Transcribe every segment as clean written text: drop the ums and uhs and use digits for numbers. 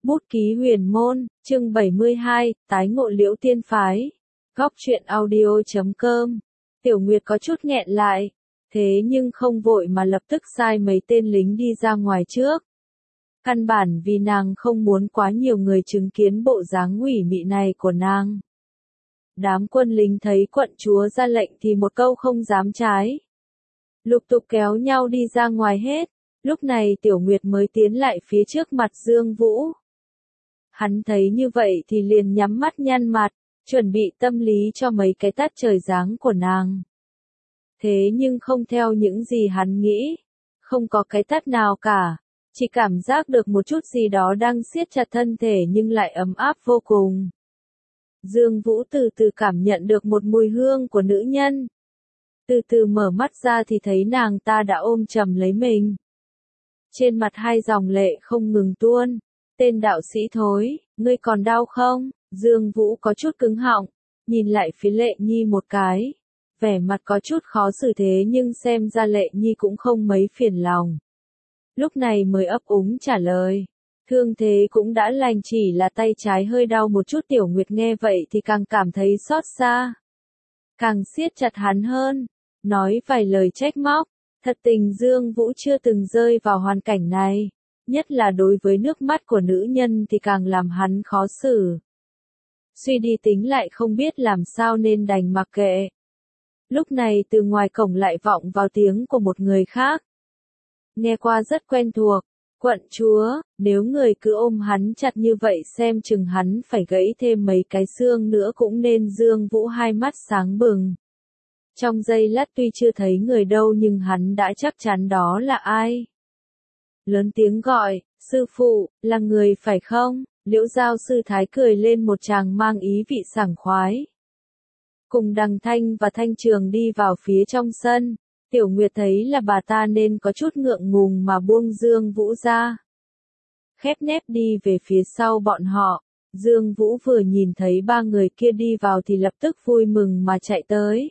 Bút ký huyền môn, chương 72, tái ngộ Liễu Tiên Phái. Góc truyện audio.com. Tiểu Nguyệt có chút nghẹn lại, thế nhưng không vội mà lập tức sai mấy tên lính đi ra ngoài trước. Căn bản vì nàng không muốn quá nhiều người chứng kiến bộ dáng ủy mị này của nàng. Đám quân lính thấy quận chúa ra lệnh thì một câu không dám trái. Lục tục kéo nhau đi ra ngoài hết, lúc này Tiểu Nguyệt mới tiến lại phía trước mặt Dương Vũ. Hắn thấy như vậy thì liền nhắm mắt nhăn mặt, chuẩn bị tâm lý cho mấy cái tát trời giáng của nàng. Thế nhưng không theo những gì hắn nghĩ, không có cái tát nào cả, chỉ cảm giác được một chút gì đó đang siết chặt thân thể nhưng lại ấm áp vô cùng. Dương Vũ từ từ cảm nhận được một mùi hương của nữ nhân. Từ từ mở mắt ra thì thấy nàng ta đã ôm chầm lấy mình. Trên mặt hai dòng lệ không ngừng tuôn. Tên đạo sĩ thối, ngươi còn đau không? Dương Vũ có chút cứng họng, nhìn lại phía Lệ Nhi một cái. Vẻ mặt có chút khó xử thế nhưng xem ra Lệ Nhi cũng không mấy phiền lòng. Lúc này mới ấp úng trả lời. Thương thế cũng đã lành, chỉ là tay trái hơi đau một chút. Tiểu Nguyệt nghe vậy thì càng cảm thấy xót xa. Càng siết chặt hắn hơn, nói vài lời trách móc. Thật tình Dương Vũ chưa từng rơi vào hoàn cảnh này. Nhất là đối với nước mắt của nữ nhân thì càng làm hắn khó xử. Suy đi tính lại không biết làm sao nên đành mặc kệ. Lúc này từ ngoài cổng lại vọng vào tiếng của một người khác. Nghe qua rất quen thuộc. Quận chúa, nếu người cứ ôm hắn chặt như vậy xem chừng hắn phải gãy thêm mấy cái xương nữa cũng nên. Dương Vũ hai mắt sáng bừng. Trong giây lát tuy chưa thấy người đâu nhưng hắn đã chắc chắn đó là ai. Lớn tiếng gọi, sư phụ, là người phải không? Liễu Giao sư thái cười lên một tràng mang ý vị sảng khoái. Cùng Đằng Thanh và Thanh Trường đi vào phía trong sân, Tiểu Nguyệt thấy là bà ta nên có chút ngượng ngùng mà buông Dương Vũ ra. Khép nép đi về phía sau bọn họ, Dương Vũ vừa nhìn thấy ba người kia đi vào thì lập tức vui mừng mà chạy tới.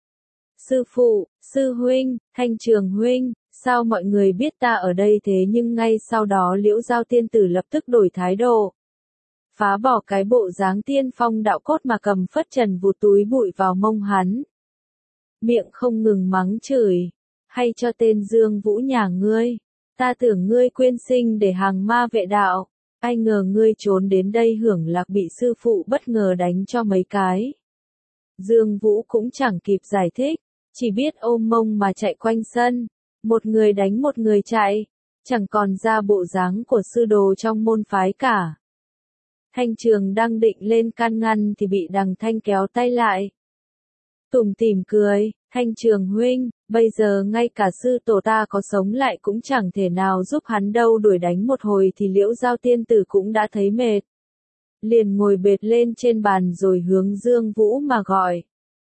Sư phụ, sư huynh, Thanh Trường huynh. Sao mọi người biết ta ở đây thế? Nhưng ngay sau đó Liễu Giao tiên tử lập tức đổi thái độ. Phá bỏ cái bộ dáng tiên phong đạo cốt mà cầm phất trần vụt túi bụi vào mông hắn. Miệng không ngừng mắng chửi. Hay cho tên Dương Vũ nhà ngươi. Ta tưởng ngươi quyên sinh để hàng ma vệ đạo. Ai ngờ ngươi trốn đến đây hưởng lạc bị sư phụ bất ngờ đánh cho mấy cái. Dương Vũ cũng chẳng kịp giải thích. Chỉ biết ôm mông mà chạy quanh sân. Một người đánh một người chạy, chẳng còn ra bộ dáng của sư đồ trong môn phái cả. Thanh Trường đang định lên can ngăn thì bị Đằng Thanh kéo tay lại. Tủm tỉm cười, Thanh Trường huynh, bây giờ ngay cả sư tổ ta có sống lại cũng chẳng thể nào giúp hắn đâu. Đuổi đánh một hồi thì Liễu Giao tiên tử cũng đã thấy mệt. Liền ngồi bệt lên trên bàn rồi hướng Dương Vũ mà gọi.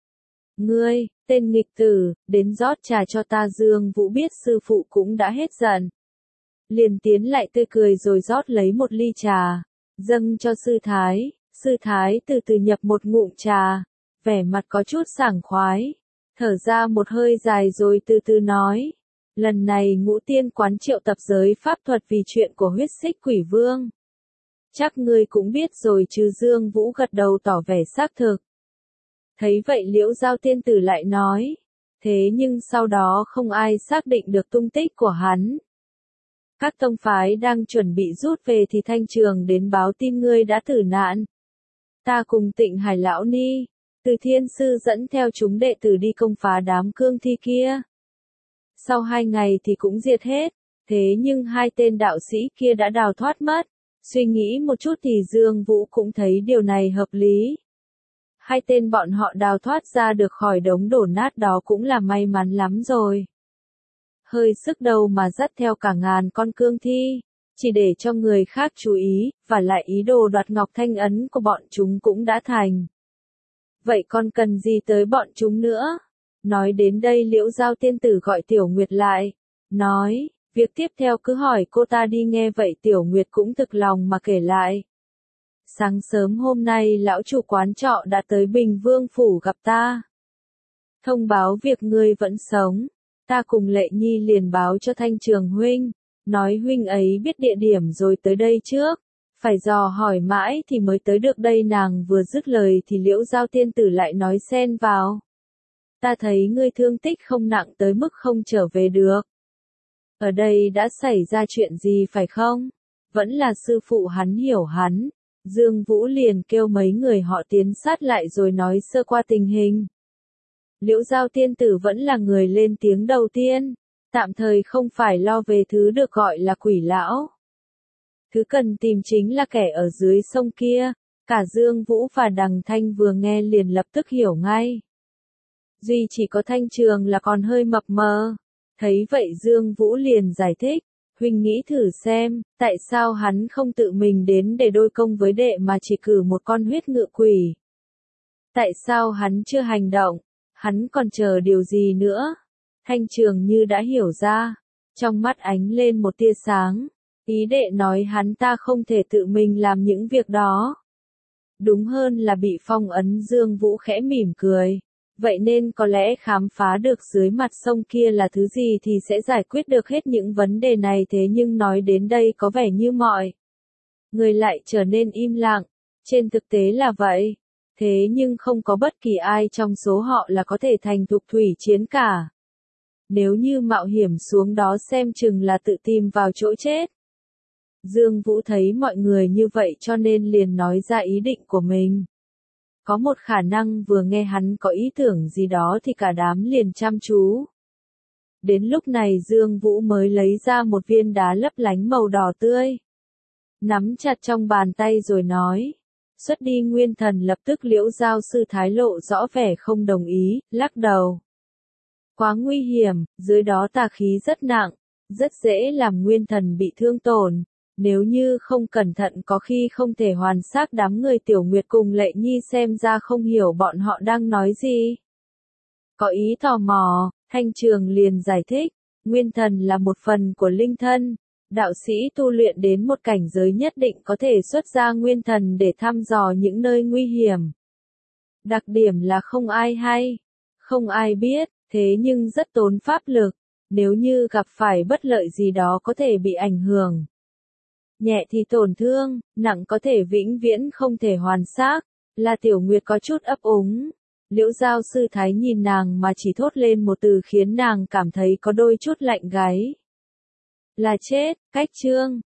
Ngươi, tên nghịch tử, đến rót trà cho ta. Dương Vũ biết sư phụ cũng đã hết giận. Liền tiến lại tươi cười rồi rót lấy một ly trà, dâng cho sư thái. Sư thái từ từ nhập một ngụm trà, vẻ mặt có chút sảng khoái, thở ra một hơi dài rồi từ từ nói. Lần này Ngũ Tiên quán triệu tập giới pháp thuật vì chuyện của huyết xích quỷ vương. Chắc ngươi cũng biết rồi chứ? Dương Vũ gật đầu tỏ vẻ xác thực. Thấy vậy Liễu Giao tiên tử lại nói, thế nhưng sau đó không ai xác định được tung tích của hắn. Các tông phái đang chuẩn bị rút về thì Thanh Trường đến báo tin ngươi đã tử nạn. Ta cùng Tịnh Hải lão ni, Từ Thiên sư dẫn theo chúng đệ tử đi công phá đám cương thi kia. Sau 2 ngày thì cũng diệt hết, thế nhưng 2 tên đạo sĩ kia đã đào thoát mất. Suy nghĩ một chút thì Dương Vũ cũng thấy điều này hợp lý. 2 tên bọn họ đào thoát ra được khỏi đống đổ nát đó cũng là may mắn lắm rồi. Hơi sức đầu mà dắt theo cả ngàn con cương thi, chỉ để cho người khác chú ý, và lại ý đồ đoạt ngọc thanh ấn của bọn chúng cũng đã thành. Vậy còn cần gì tới bọn chúng nữa? Nói đến đây Liễu Giao tiên tử gọi Tiểu Nguyệt lại, nói, việc tiếp theo cứ hỏi cô ta đi. Nghe vậy Tiểu Nguyệt cũng thực lòng mà kể lại. Sáng sớm hôm nay lão chủ quán trọ đã tới Bình Vương phủ gặp ta. Thông báo việc ngươi vẫn sống. Ta cùng Lệ Nhi liền báo cho Thanh Trường huynh, nói huynh ấy biết địa điểm rồi tới đây trước. Phải dò hỏi mãi thì mới tới được đây, nàng vừa dứt lời thì Liễu Giao tiên tử lại nói xen vào. Ta thấy ngươi thương tích không nặng tới mức không trở về được. Ở đây đã xảy ra chuyện gì phải không? Vẫn là sư phụ hắn hiểu hắn. Dương Vũ liền kêu mấy người họ tiến sát lại rồi nói sơ qua tình hình. Liễu Giao tiên tử vẫn là người lên tiếng đầu tiên. Tạm thời không phải lo về thứ được gọi là quỷ lão. Thứ cần tìm chính là kẻ ở dưới sông kia. Cả Dương Vũ và Đằng Thanh vừa nghe liền lập tức hiểu ngay. Duy chỉ có Thanh Trường là còn hơi mập mờ. Thấy vậy Dương Vũ liền giải thích. Huynh nghĩ thử xem, tại sao hắn không tự mình đến để đôi công với đệ mà chỉ cử một con huyết ngự quỷ? Tại sao hắn chưa hành động? Hắn còn chờ điều gì nữa? Thanh Trường như đã hiểu ra. Trong mắt ánh lên một tia sáng. Ý đệ nói hắn ta không thể tự mình làm những việc đó. Đúng hơn là bị phong ấn. Dương Vũ khẽ mỉm cười. Vậy nên có lẽ khám phá được dưới mặt sông kia là thứ gì thì sẽ giải quyết được hết những vấn đề này, thế nhưng nói đến đây có vẻ như mọi người lại trở nên im lặng. Trên thực tế là vậy. Thế nhưng không có bất kỳ ai trong số họ là có thể thành thục thủy chiến cả. Nếu như mạo hiểm xuống đó xem chừng là tự tìm vào chỗ chết. Dương Vũ thấy mọi người như vậy cho nên liền nói ra ý định của mình. Có một khả năng vừa nghe hắn có ý tưởng gì đó thì cả đám liền chăm chú. Đến lúc này Dương Vũ mới lấy ra một viên đá lấp lánh màu đỏ tươi. Nắm chặt trong bàn tay rồi nói. Xuất đi nguyên thần. Lập tức Liễu Giao sư thái lộ rõ vẻ không đồng ý, lắc đầu. Quá nguy hiểm, dưới đó tà khí rất nặng, rất dễ làm nguyên thần bị thương tổn. Nếu như không cẩn thận có khi không thể hoàn xác. Đám người Tiểu Nguyệt cùng Lệ Nhi xem ra không hiểu bọn họ đang nói gì. Có ý tò mò, Thanh Trường liền giải thích, nguyên thần là một phần của linh thân. Đạo sĩ tu luyện đến một cảnh giới nhất định có thể xuất ra nguyên thần để thăm dò những nơi nguy hiểm. Đặc điểm là không ai hay, không ai biết, thế nhưng rất tốn pháp lực. Nếu như gặp phải bất lợi gì đó có thể bị ảnh hưởng. Nhẹ thì tổn thương, nặng có thể vĩnh viễn không thể hoàn xác. Là Tiểu Nguyệt có chút ấp úng. Liễu Giao sư thái nhìn nàng mà chỉ thốt lên một từ khiến nàng cảm thấy có đôi chút lạnh gáy. Là chết. Cách chương